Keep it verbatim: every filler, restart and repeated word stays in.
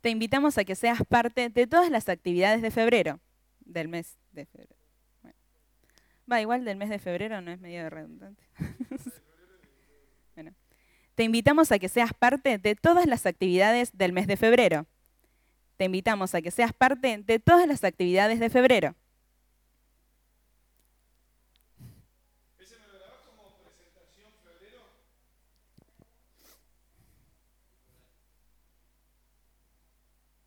Te invitamos a que seas parte de todas las actividades de febrero, del mes de febrero. Bueno. Va, igual del mes de febrero no es medio redundante. Bueno. Te invitamos a que seas parte de todas las actividades del mes de febrero. Te invitamos a que seas parte de todas las actividades de febrero.